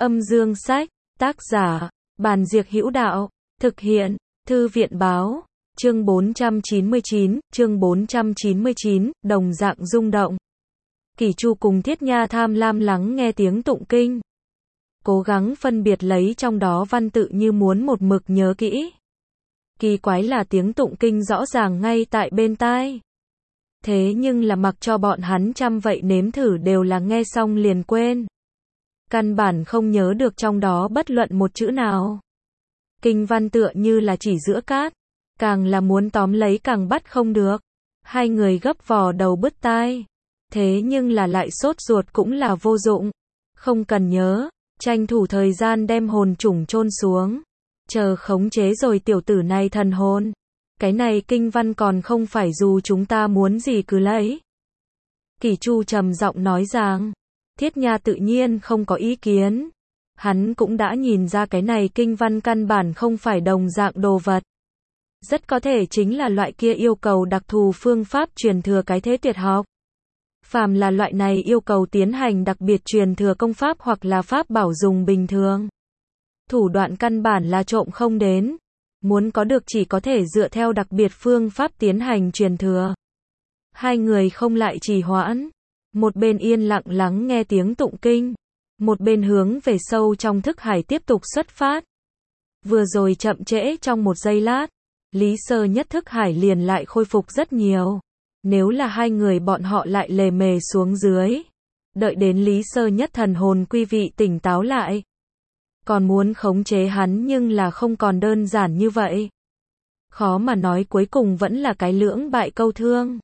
Âm dương sách, tác giả, Bàn Diệc Hữu Đạo, thực hiện, Thư viện Báo, chương 499, đồng dạng rung động. Kỷ Chu cùng Thiết Nha tham lam lắng nghe tiếng tụng kinh. Cố gắng phân biệt lấy trong đó văn tự như muốn một mực nhớ kỹ. Kỳ quái là tiếng tụng kinh rõ ràng ngay tại bên tai. Thế nhưng là mặc cho bọn hắn chăm vậy nếm thử đều là nghe xong liền quên. Căn bản không nhớ được trong đó bất luận một chữ nào. Kinh văn tựa như là chỉ giữa cát, càng là muốn tóm lấy càng bắt không được. Hai người gấp vò đầu bứt tai. Thế nhưng là lại sốt ruột cũng là vô dụng. Không cần nhớ, tranh thủ thời gian đem hồn chủng chôn xuống. Chờ khống chế rồi tiểu tử này thần hồn. Cái này kinh văn còn không phải dù chúng ta muốn gì cứ lấy. Kỷ Chu trầm giọng nói rằng, Thiết Nha tự nhiên không có ý kiến. Hắn cũng đã nhìn ra cái này kinh văn căn bản không phải đồng dạng đồ vật. Rất có thể chính là loại kia yêu cầu đặc thù phương pháp truyền thừa cái thế tuyệt học. Phàm là loại này yêu cầu tiến hành đặc biệt truyền thừa công pháp hoặc là pháp bảo dùng bình thường. Thủ đoạn căn bản là trộm không đến. Muốn có được chỉ có thể dựa theo đặc biệt phương pháp tiến hành truyền thừa. Hai người không lại trì hoãn. Một bên yên lặng lắng nghe tiếng tụng kinh. Một bên hướng về sâu trong thức hải tiếp tục xuất phát. Vừa rồi chậm trễ trong một giây lát. Lý Sơ Nhất thức hải liền lại khôi phục rất nhiều. Nếu là hai người bọn họ lại lề mề xuống dưới. Đợi đến Lý Sơ Nhất thần hồn quy vị tỉnh táo lại. Còn muốn khống chế hắn nhưng là không còn đơn giản như vậy. Khó mà nói cuối cùng vẫn là cái lưỡng bại câu thương.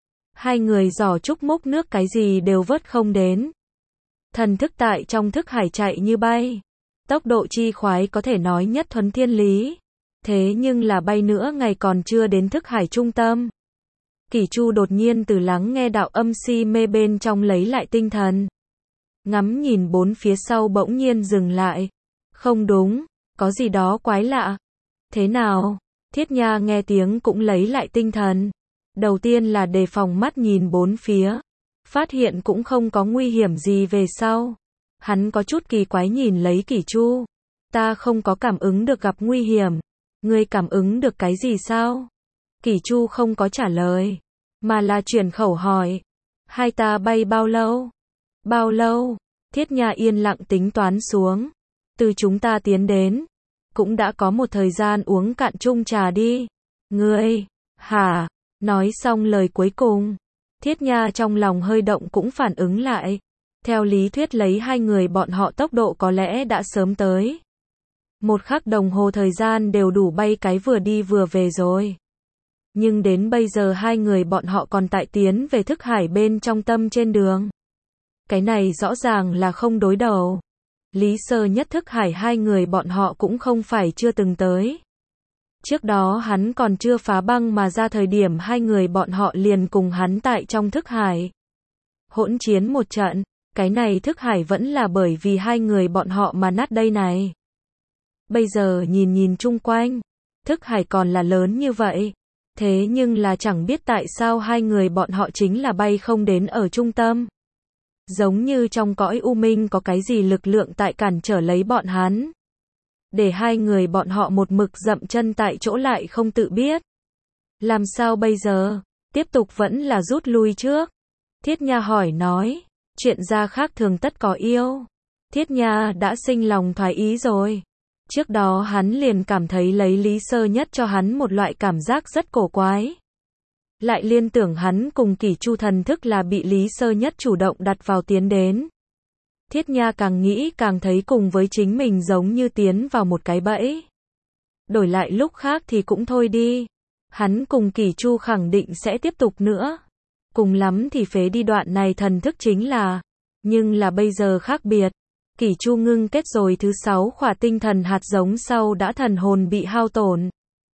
Hai người giỏ trúc múc nước cái gì đều vớt không đến. Thần thức tại trong thức hải chạy như bay. Tốc độ chi khoái có thể nói nhất thuần thiên lý. Thế nhưng là bay nữa ngày còn chưa đến thức hải trung tâm. Kỷ Chu đột nhiên từ lắng nghe đạo âm si mê bên trong lấy lại tinh thần. Ngắm nhìn bốn phía sau bỗng nhiên dừng lại. Không đúng, có gì đó quái lạ. Thế nào? Thiết Nha nghe tiếng cũng lấy lại tinh thần. Đầu tiên là đề phòng mắt nhìn bốn phía. Phát hiện cũng không có nguy hiểm gì về sau. Hắn có chút kỳ quái nhìn lấy Kỷ Chu. Ta không có cảm ứng được gặp nguy hiểm. Ngươi cảm ứng được cái gì sao? Kỷ Chu không có trả lời. Mà là chuyển khẩu hỏi. Hai ta bay bao lâu? Bao lâu? Thiết Nha yên lặng tính toán xuống. Từ chúng ta tiến đến. Cũng đã có một thời gian uống cạn chung trà đi. Ngươi, hả? Nói xong lời cuối cùng. Thiết Nha trong lòng hơi động cũng phản ứng lại. Theo lý thuyết lấy hai người bọn họ tốc độ có lẽ đã sớm tới. Một khắc đồng hồ thời gian đều đủ bay cái vừa đi vừa về rồi. Nhưng đến bây giờ hai người bọn họ còn tại tiến về thức hải bên trong tâm trên đường. Cái này rõ ràng là không đối đầu. Lý Sơ Nhất thức hải hai người bọn họ cũng không phải chưa từng tới. Trước đó hắn còn chưa phá băng mà ra thời điểm hai người bọn họ liền cùng hắn tại trong thức hải. Hỗn chiến một trận, cái này thức hải vẫn là bởi vì hai người bọn họ mà nát đây này. Bây giờ nhìn chung quanh, thức hải còn là lớn như vậy. Thế nhưng là chẳng biết tại sao hai người bọn họ chính là bay không đến ở trung tâm. Giống như trong cõi u minh có cái gì lực lượng tại cản trở lấy bọn hắn. Để hai người bọn họ một mực dậm chân tại chỗ lại không tự biết. Làm sao bây giờ? Tiếp tục vẫn là rút lui trước. Thiết Nha hỏi nói. Chuyện ra khác thường tất có yêu. Thiết Nha đã sinh lòng thoái ý rồi. Trước đó hắn liền cảm thấy lấy Lý Sơ Nhất cho hắn một loại cảm giác rất cổ quái. Lại liên tưởng hắn cùng Kỷ Chu thần thức là bị Lý Sơ Nhất chủ động đặt vào tiến đến. Thiết Nha càng nghĩ càng thấy cùng với chính mình giống như tiến vào một cái bẫy. Đổi lại lúc khác thì cũng thôi đi. Hắn cùng Kỷ Chu khẳng định sẽ tiếp tục nữa. Cùng lắm thì phế đi đoạn này thần thức chính là. Nhưng là bây giờ khác biệt. Kỷ Chu ngưng kết rồi thứ 6 khỏa tinh thần hạt giống sau đã thần hồn bị hao tổn.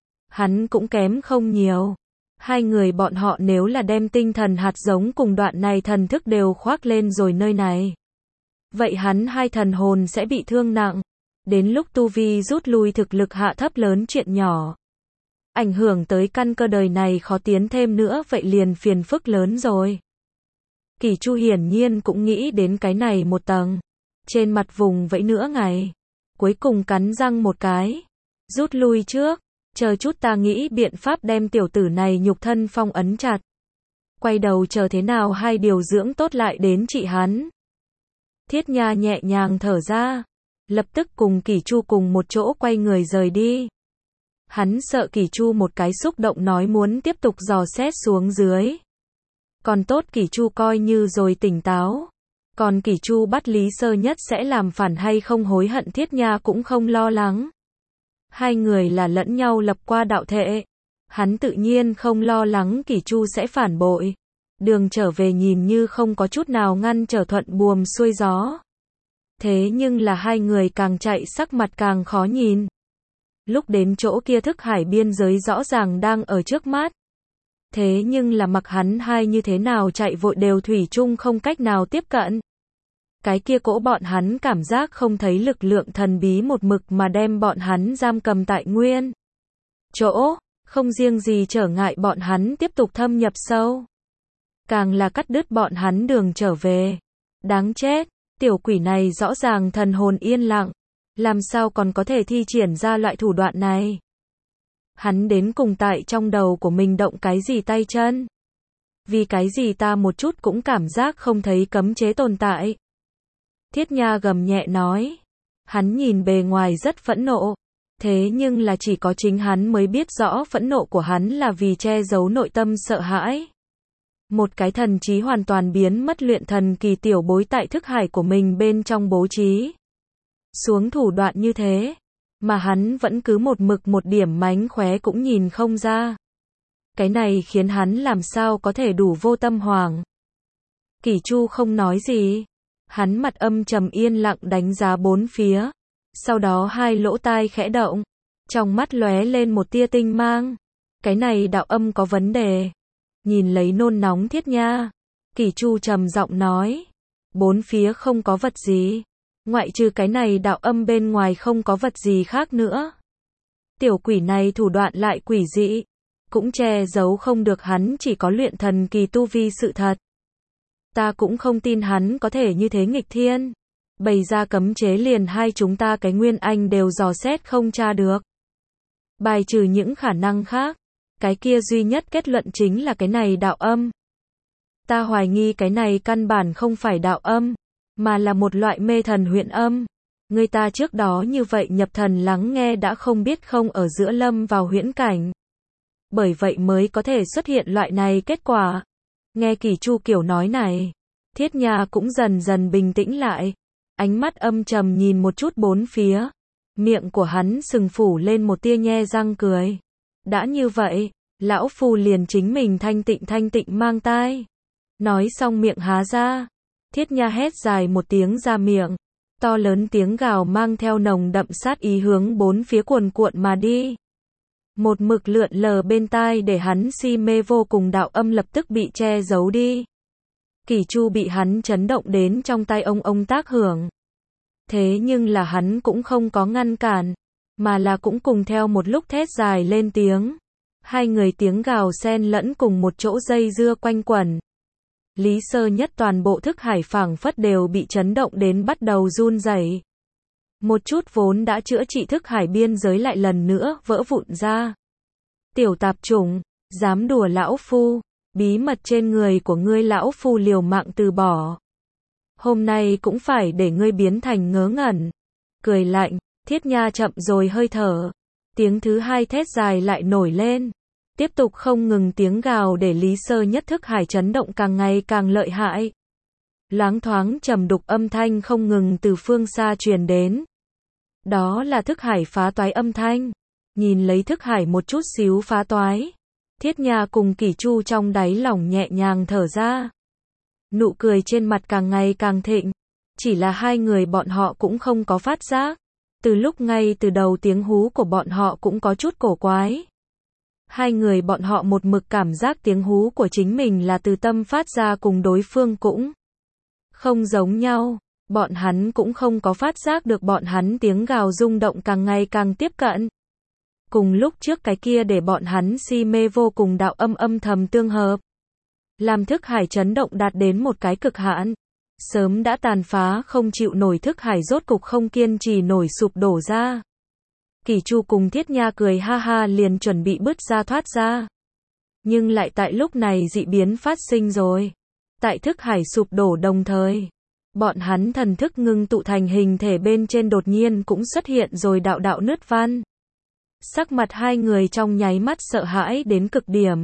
Hắn cũng kém không nhiều. Hai người bọn họ nếu là đem tinh thần hạt giống cùng đoạn này thần thức đều khoác lên rồi nơi này. Vậy hắn hai thần hồn sẽ bị thương nặng. Đến lúc tu vi rút lui thực lực hạ thấp lớn chuyện nhỏ. Ảnh hưởng tới căn cơ đời này khó tiến thêm nữa vậy liền phiền phức lớn rồi. Kỷ Chu hiển nhiên cũng nghĩ đến cái này một tầng. trên mặt vùng vẫy nửa ngày, cuối cùng cắn răng một cái, rút lui trước, chờ chút ta nghĩ biện pháp đem tiểu tử này nhục thân phong ấn chặt. Quay đầu chờ thế nào hai điều dưỡng tốt lại đến trị hắn. Thiết Nha nhẹ nhàng thở ra, lập tức cùng Kỷ Chu cùng một chỗ quay người rời đi. Hắn sợ Kỷ Chu một cái xúc động nói muốn tiếp tục dò xét xuống dưới. Còn tốt Kỷ Chu coi như rồi tỉnh táo. Còn Kỷ Chu bắt Lý Sơ Nhất sẽ làm phản hay không hối hận Thiết Nha cũng không lo lắng. Hai người là lẫn nhau lập qua đạo thệ. Hắn tự nhiên không lo lắng Kỷ Chu sẽ phản bội. Đường trở về nhìn như không có chút nào ngăn trở thuận buồm xuôi gió. Thế nhưng là hai người càng chạy sắc mặt càng khó nhìn. Lúc đến chỗ kia Thức Hải biên giới rõ ràng đang ở trước mắt. Thế nhưng là mặc hắn hai như thế nào chạy vội đều thủy chung không cách nào tiếp cận. Cái kia cỗ bọn hắn cảm giác không thấy lực lượng thần bí một mực mà đem bọn hắn giam cầm tại nguyên chỗ, không riêng gì trở ngại bọn hắn tiếp tục thâm nhập sâu. Càng là cắt đứt bọn hắn đường trở về. Đáng chết, tiểu quỷ này rõ ràng thần hồn yên lặng, làm sao còn có thể thi triển ra loại thủ đoạn này. Hắn đến cùng tại trong đầu của mình động cái gì tay chân. Vì cái gì ta một chút cũng cảm giác không thấy cấm chế tồn tại. Thiết Nha gầm nhẹ nói. Hắn nhìn bề ngoài rất phẫn nộ. Thế nhưng là chỉ có chính hắn mới biết rõ phẫn nộ của hắn là vì che giấu nội tâm sợ hãi. Một cái thần trí hoàn toàn biến mất luyện thần kỳ tiểu bối tại thức hải của mình bên trong bố trí. Xuống thủ đoạn như thế. Mà hắn vẫn cứ một mực một điểm mánh khóe cũng nhìn không ra. Cái này khiến hắn làm sao có thể đủ vô tâm hoảng. Kỷ Chu không nói gì. Hắn mặt âm trầm yên lặng đánh giá bốn phía. Sau đó hai lỗ tai khẽ động. Trong mắt lóe lên một tia tinh mang. Cái này đạo âm có vấn đề. Nhìn lấy nôn nóng Thiết Nha. Kỷ Chu trầm giọng nói. Bốn phía không có vật gì. Ngoại trừ cái này đạo âm bên ngoài không có vật gì khác nữa. Tiểu quỷ này thủ đoạn lại quỷ dị. Cũng che giấu không được hắn chỉ có luyện thần kỳ tu vi sự thật. Ta cũng không tin hắn có thể như thế nghịch thiên. Bày ra cấm chế liền hai chúng ta cái nguyên anh đều dò xét không tra được. Bài trừ những khả năng khác. Cái kia duy nhất kết luận chính là cái này đạo âm. Ta hoài nghi cái này căn bản không phải đạo âm, mà là một loại mê thần huyễn âm. Người ta trước đó như vậy nhập thần lắng nghe đã không biết không ở giữa lâm vào huyễn cảnh. Bởi vậy mới có thể xuất hiện loại này kết quả. Nghe Kỷ Chu kiểu nói này, Thiết Nha cũng dần dần bình tĩnh lại. Ánh mắt âm trầm nhìn một chút bốn phía. Miệng của hắn sừng phủ lên một tia nhe răng cười. Đã như vậy, lão phu liền chính mình thanh tịnh mang tai. Nói xong miệng há ra. Thiết Nha hét dài một tiếng ra miệng. To lớn tiếng gào mang theo nồng đậm sát ý hướng bốn phía cuồn cuộn mà đi. Một mực lượn lờ bên tai để hắn si mê vô cùng đạo âm lập tức bị che giấu đi. Kỷ Chu bị hắn chấn động đến trong tai ông tác hưởng. Thế nhưng là hắn cũng không có ngăn cản, mà là cũng cùng theo một lúc thét dài lên tiếng. Hai người tiếng gào xen lẫn cùng một chỗ dây dưa quanh quẩn. Lý Sơ Nhất toàn bộ thức hải phảng phất đều bị chấn động đến bắt đầu run rẩy. Một chút vốn đã chữa trị thức hải biên giới lại lần nữa vỡ vụn ra. Tiểu tạp chủng, dám đùa lão phu, bí mật trên người của ngươi lão phu liều mạng từ bỏ. Hôm nay cũng phải để ngươi biến thành ngớ ngẩn. Cười lạnh, Thiết Nha chậm rồi hơi thở. Tiếng thứ hai thét dài lại nổi lên. Tiếp tục không ngừng tiếng gào để Lý Sơ Nhất thức hải chấn động càng ngày càng lợi hại. Loáng thoáng trầm đục âm thanh không ngừng từ phương xa truyền đến. Đó là thức hải phá toái âm thanh. Nhìn lấy thức hải một chút xíu phá toái. Thiết Nha cùng Kỷ Chu trong đáy lòng nhẹ nhàng thở ra. Nụ cười trên mặt càng ngày càng thịnh. Chỉ là hai người bọn họ cũng không có phát giác. Từ lúc ngay từ đầu tiếng hú của bọn họ cũng có chút cổ quái. Hai người bọn họ một mực cảm giác tiếng hú của chính mình là từ tâm phát ra cùng đối phương cũng không giống nhau. Bọn hắn cũng không có phát giác được bọn hắn tiếng gào rung động càng ngày càng tiếp cận. Cùng lúc trước cái kia để bọn hắn si mê vô cùng đạo âm âm thầm tương hợp. Làm thức hải chấn động đạt đến một cái cực hạn. Sớm đã tàn phá không chịu nổi thức hải rốt cục không kiên trì nổi sụp đổ ra. Kỷ Chu cùng Thiết Nha cười ha ha liền chuẩn bị bứt ra thoát ra. Nhưng lại tại lúc này dị biến phát sinh rồi. Tại thức hải sụp đổ đồng thời, bọn hắn thần thức ngưng tụ thành hình thể bên trên đột nhiên cũng xuất hiện rồi đạo đạo nứt văn. Sắc mặt hai người trong nháy mắt sợ hãi đến cực điểm.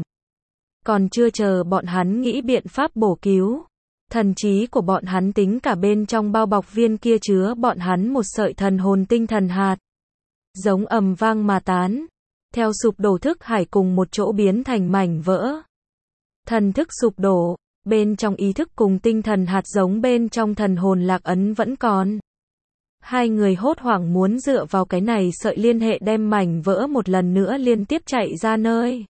Còn chưa chờ bọn hắn nghĩ biện pháp bổ cứu, thần trí của bọn hắn tính cả bên trong bao bọc viên kia chứa bọn hắn một sợi thần hồn tinh thần hạt. Giống ầm vang mà tán, theo sụp đổ thức hải cùng một chỗ biến thành mảnh vỡ. Thần thức sụp đổ, bên trong ý thức cùng tinh thần hạt giống bên trong thần hồn lạc ấn vẫn còn. Hai người hốt hoảng muốn dựa vào cái này sợi liên hệ đem mảnh vỡ một lần nữa liên tiếp chạy ra nơi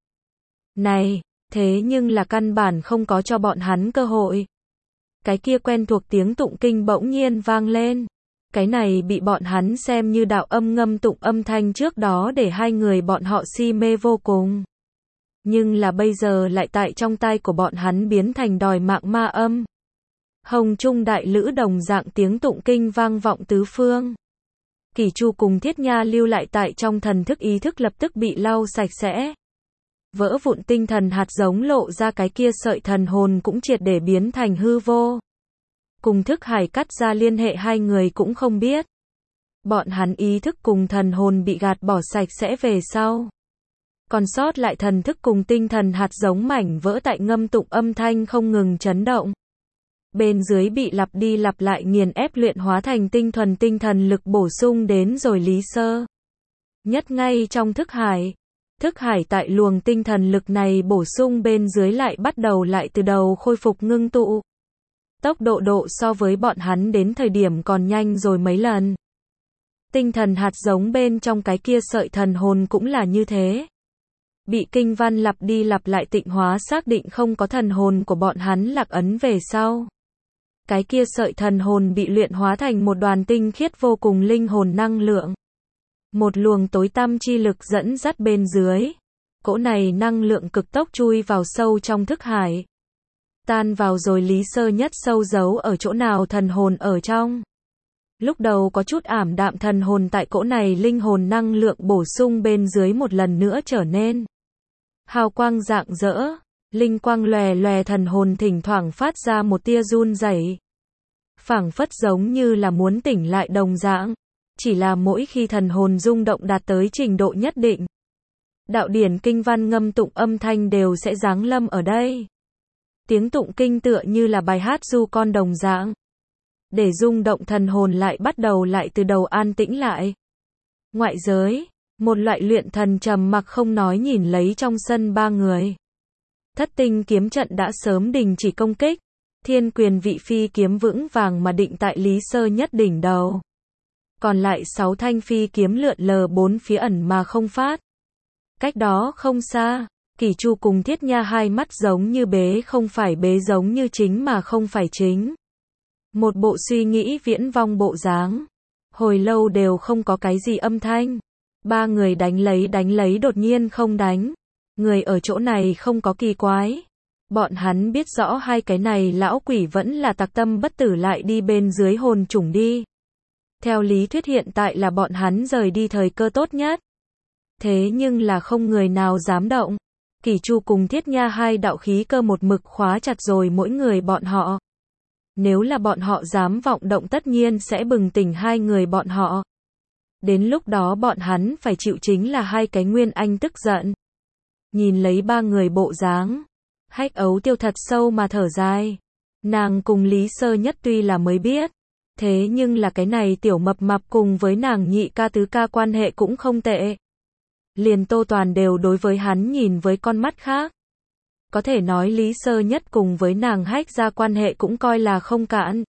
này, thế nhưng là căn bản không có cho bọn hắn cơ hội. Cái kia quen thuộc tiếng tụng kinh bỗng nhiên vang lên. Cái này bị bọn hắn xem như đạo âm ngâm tụng âm thanh trước đó để hai người bọn họ si mê vô cùng. Nhưng là bây giờ lại tại trong tai của bọn hắn biến thành đòi mạng ma âm. Hồng Trung đại lữ đồng dạng tiếng tụng kinh vang vọng tứ phương. Kỷ Chu cùng Thiết Nha lưu lại tại trong thần thức ý thức lập tức bị lau sạch sẽ. Vỡ vụn tinh thần hạt giống lộ ra cái kia sợi thần hồn cũng triệt để biến thành hư vô. Cùng thức hải cắt ra liên hệ hai người cũng không biết. Bọn hắn ý thức cùng thần hồn bị gạt bỏ sạch sẽ về sau. Còn sót lại thần thức cùng tinh thần hạt giống mảnh vỡ tại ngâm tụng âm thanh không ngừng chấn động. Bên dưới bị lặp đi lặp lại nghiền ép luyện hóa thành tinh thuần tinh thần lực bổ sung đến rồi Lý Sơ. Nhất ngay trong thức hải. Thức hải tại luồng tinh thần lực này bổ sung bên dưới lại bắt đầu lại từ đầu khôi phục ngưng tụ. Tốc độ so với bọn hắn đến thời điểm còn nhanh rồi mấy lần. Tinh thần hạt giống bên trong cái kia sợi thần hồn cũng là như thế. Bị kinh văn lặp đi lặp lại tịnh hóa xác định không có thần hồn của bọn hắn lạc ấn về sau. Cái kia sợi thần hồn bị luyện hóa thành một đoàn tinh khiết vô cùng linh hồn năng lượng. Một luồng tối tăm chi lực dẫn dắt bên dưới. Cỗ này năng lượng cực tốc chui vào sâu trong thức hải. Tan vào rồi Lý Sơ nhất sâu giấu ở chỗ nào thần hồn ở trong. Lúc đầu có chút ảm đạm thần hồn tại cỗ này linh hồn năng lượng bổ sung bên dưới một lần nữa trở nên hào quang rạng rỡ, linh quang lòe lòe thần hồn thỉnh thoảng phát ra một tia run rẩy. Phảng phất giống như là muốn tỉnh lại đồng dạng. Chỉ là mỗi khi thần hồn rung động đạt tới trình độ nhất định, đạo điển kinh văn ngâm tụng âm thanh đều sẽ giáng lâm ở đây. Tiếng tụng kinh tựa như là bài hát du con đồng dạng. Để rung động thần hồn lại bắt đầu lại từ đầu an tĩnh lại. Ngoại giới, một loại luyện thần trầm mặc không nói nhìn lấy trong sân ba người. Thất tinh kiếm trận đã sớm đình chỉ công kích. Thiên quyền vị phi kiếm vững vàng mà định tại Lý Sơ nhất đỉnh đầu. Còn lại 6 thanh phi kiếm lượn lờ bốn phía ẩn mà không phát. Cách đó không xa, Kỷ Chu cùng Thiết Nha hai mắt giống như bế không phải bế giống như chính mà không phải chính. Một bộ suy nghĩ viễn vong bộ dáng. Hồi lâu đều không có cái gì âm thanh. Ba người đánh lấy đột nhiên không đánh. Người ở chỗ này không có kỳ quái. Bọn hắn biết rõ hai cái này lão quỷ vẫn là tặc tâm bất tử lại đi bên dưới hồn trùng đi. Theo lý thuyết hiện tại là bọn hắn rời đi thời cơ tốt nhất. Thế nhưng là không người nào dám động. Kỷ Chu cùng Thiết Nha hai đạo khí cơ một mực khóa chặt rồi mỗi người bọn họ. Nếu là bọn họ dám vọng động tất nhiên sẽ bừng tỉnh hai người bọn họ. Đến lúc đó bọn hắn phải chịu chính là hai cái nguyên anh tức giận. Nhìn lấy ba người bộ dáng. Hách Ấu Tiêu thật sâu mà thở dài. Nàng cùng Lý Sơ nhất tuy là mới biết. Thế nhưng là cái này tiểu mập mạp cùng với nàng nhị ca tứ ca quan hệ cũng không tệ. Liền Tô Toàn đều đối với hắn nhìn với con mắt khác. Có thể nói Lý Sơ nhất cùng với nàng Hách ra quan hệ cũng coi là không cạn.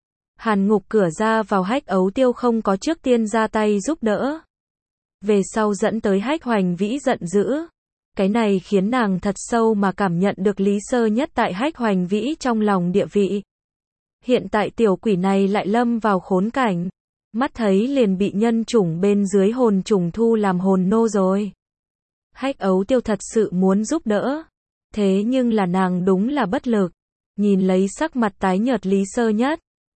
Hàn Ngục cửa ra vào Hách Ấu Tiêu không có trước tiên ra tay giúp đỡ. Về sau dẫn tới Hách Hoành Vĩ giận dữ. Cái này khiến nàng thật sâu mà cảm nhận được Lý Sơ nhất tại Hách Hoành Vĩ trong lòng địa vị. Hiện tại tiểu quỷ này lại lâm vào khốn cảnh. Mắt thấy liền bị nhân chủng bên dưới hồn trùng thu làm hồn nô rồi. Hách Ấu Tiêu thật sự muốn giúp đỡ. Thế nhưng là nàng đúng là bất lực. Nhìn lấy sắc mặt tái nhợt Lý Sơ nhất.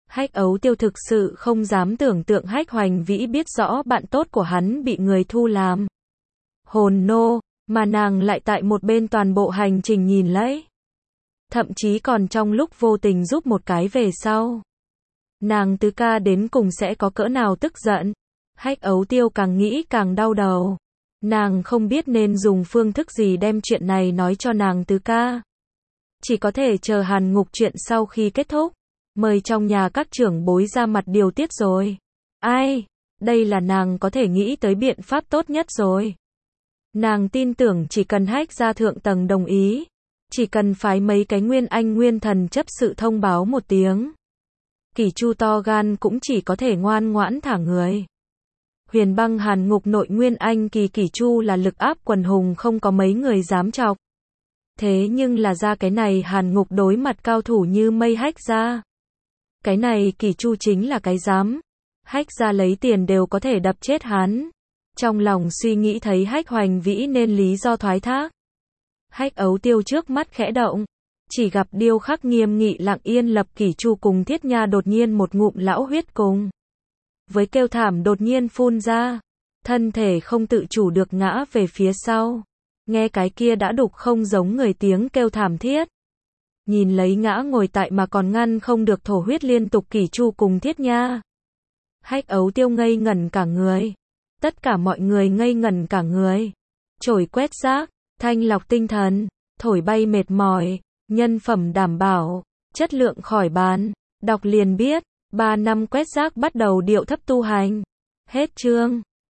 Hách Ấu Tiêu thực sự không dám tưởng tượng Hách Hoành Vĩ biết rõ bạn tốt của hắn bị người thu làm hồn nô, mà nàng lại tại một bên toàn bộ hành trình nhìn lấy. Thậm chí còn trong lúc vô tình giúp một cái về sau. Nàng tứ ca đến cùng sẽ có cỡ nào tức giận. Hách Ấu Tiêu càng nghĩ càng đau đầu. Nàng không biết nên dùng phương thức gì đem chuyện này nói cho nàng tứ ca. Chỉ có thể chờ Hàn Ngục chuyện sau khi kết thúc. Mời trong nhà các trưởng bối ra mặt điều tiết rồi. Ai? Đây là nàng có thể nghĩ tới biện pháp tốt nhất rồi. Nàng tin tưởng chỉ cần Hách gia thượng tầng đồng ý. Chỉ cần phái mấy cái nguyên anh nguyên thần chấp sự thông báo một tiếng. Kỷ Chu to gan cũng chỉ có thể ngoan ngoãn thả người. Huyền Băng Hàn Ngục nội nguyên anh Kỷ Chu là lực áp quần hùng không có mấy người dám chọc. Thế nhưng là ra cái này Hàn Ngục đối mặt cao thủ như mây Hách gia. Cái này Kỷ Chu chính là cái dám. Hách gia lấy tiền đều có thể đập chết hắn. Trong lòng suy nghĩ thấy Hách Hoành Vĩ nên lý do thoái thác. Hách Ấu Tiêu trước mắt khẽ động. Chỉ gặp điêu khắc nghiêm nghị lặng yên lập Kỷ Chu cùng Thiết Nha đột nhiên một ngụm lão huyết cùng. Với kêu thảm đột nhiên phun ra. Thân thể không tự chủ được ngã về phía sau. Nghe cái kia đã đục không giống người tiếng kêu thảm thiết. Nhìn lấy ngã ngồi tại mà còn ngăn không được thổ huyết liên tục Kỷ Chu cùng Thiết Nha. Hách Ấu Tiêu ngây ngẩn cả người. Tất cả mọi người ngây ngẩn cả người. Chổi quét rác, thanh lọc tinh thần, thổi bay mệt mỏi, nhân phẩm đảm bảo, chất lượng khỏi bàn. Đọc liền biết, 3 năm quét rác bắt đầu điệu thấp tu hành. Hết chương.